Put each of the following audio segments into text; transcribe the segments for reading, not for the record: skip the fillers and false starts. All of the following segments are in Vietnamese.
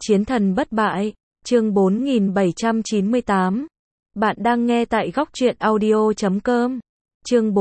Chiến thần bất bại, chương 4798. Bạn đang nghe tại góc truyện audio.com. Chương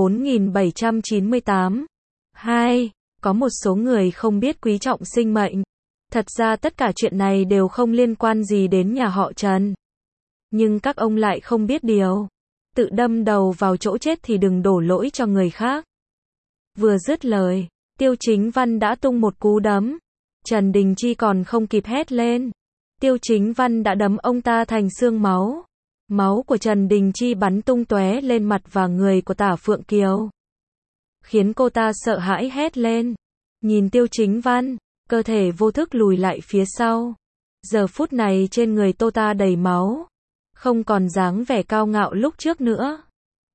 4798. 2. Có một số người không biết quý trọng sinh mệnh. Thật ra tất cả chuyện này đều không liên quan gì đến nhà họ Trần. Nhưng các ông lại không biết điều. Tự đâm đầu vào chỗ chết thì đừng đổ lỗi cho người khác. Vừa dứt lời, Tiêu Chính Văn đã tung một cú đấm. Trần Đình Chi còn không kịp hét lên. Tiêu Chính Văn đã đấm ông ta thành xương máu. Máu của Trần Đình Chi bắn tung tóe lên mặt và người của Tả Phượng Kiều, khiến cô ta sợ hãi hét lên. Nhìn Tiêu Chính Văn, cơ thể vô thức lùi lại phía sau. Giờ phút này trên người cô ta đầy máu, không còn dáng vẻ cao ngạo lúc trước nữa.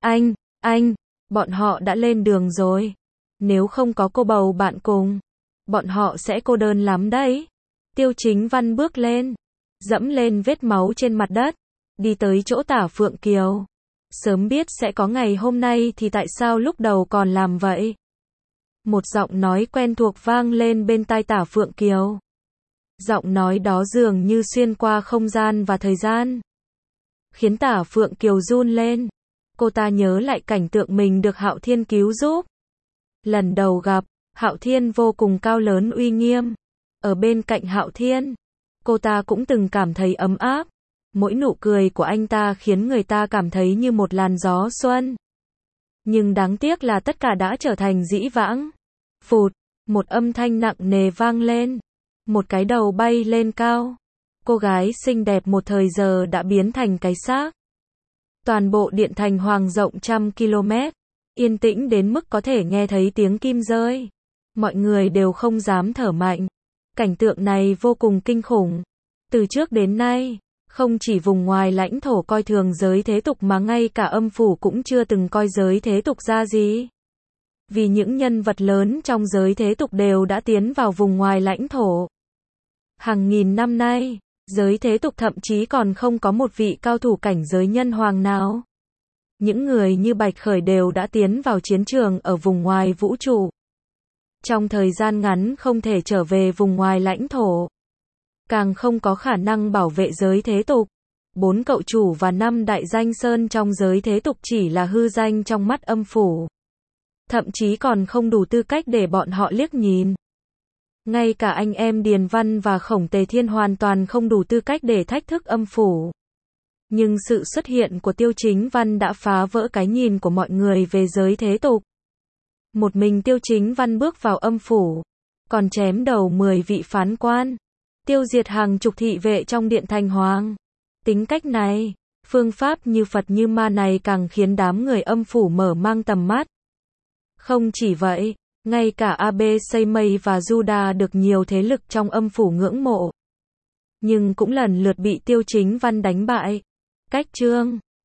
Anh, bọn họ đã lên đường rồi. Nếu không có cô bầu bạn cùng, bọn họ sẽ cô đơn lắm đấy. Tiêu Chính Văn bước lên, dẫm lên vết máu trên mặt đất, đi tới chỗ Tả Phượng Kiều. Sớm biết sẽ có ngày hôm nay thì tại sao lúc đầu còn làm vậy? Một giọng nói quen thuộc vang lên bên tai Tả Phượng Kiều. Giọng nói đó dường như xuyên qua không gian và thời gian, khiến Tả Phượng Kiều run lên. Cô ta nhớ lại cảnh tượng mình được Hạo Thiên cứu giúp. Lần đầu gặp, Hạo Thiên vô cùng cao lớn uy nghiêm. Ở bên cạnh Hạo Thiên, cô ta cũng từng cảm thấy ấm áp. Mỗi nụ cười của anh ta khiến người ta cảm thấy như một làn gió xuân. Nhưng đáng tiếc là tất cả đã trở thành dĩ vãng. Phụt, một âm thanh nặng nề vang lên. Một cái đầu bay lên cao. Cô gái xinh đẹp một thời giờ đã biến thành cái xác. Toàn bộ điện thành Hoàng rộng trăm km, yên tĩnh đến mức có thể nghe thấy tiếng kim rơi. Mọi người đều không dám thở mạnh. Cảnh tượng này vô cùng kinh khủng. Từ trước đến nay, không chỉ vùng ngoài lãnh thổ coi thường giới thế tục mà ngay cả âm phủ cũng chưa từng coi giới thế tục ra gì. Vì những nhân vật lớn trong giới thế tục đều đã tiến vào vùng ngoài lãnh thổ. Hàng nghìn năm nay, giới thế tục thậm chí còn không có một vị cao thủ cảnh giới nhân hoàng nào. Những người như Bạch Khởi đều đã tiến vào chiến trường ở vùng ngoài vũ trụ. Trong thời gian ngắn không thể trở về vùng ngoài lãnh thổ, càng không có khả năng bảo vệ giới thế tục. 4 cậu chủ và 5 đại danh sơn trong giới thế tục chỉ là hư danh trong mắt âm phủ. Thậm chí còn không đủ tư cách để bọn họ liếc nhìn. Ngay cả anh em Điền Văn và Khổng Tề Thiên hoàn toàn không đủ tư cách để thách thức âm phủ. Nhưng sự xuất hiện của Tiêu Chính Văn đã phá vỡ cái nhìn của mọi người về giới thế tục. Một mình Tiêu Chính Văn bước vào âm phủ, còn chém đầu 10 vị phán quan, tiêu diệt hàng chục thị vệ trong điện thành Hoàng. Tính cách này, phương pháp như Phật như ma này càng khiến đám người âm phủ mở mang tầm mắt. Không chỉ vậy, ngay cả AB Seimei và Juda được nhiều thế lực trong âm phủ ngưỡng mộ, nhưng cũng lần lượt bị Tiêu Chính Văn đánh bại. Cách chương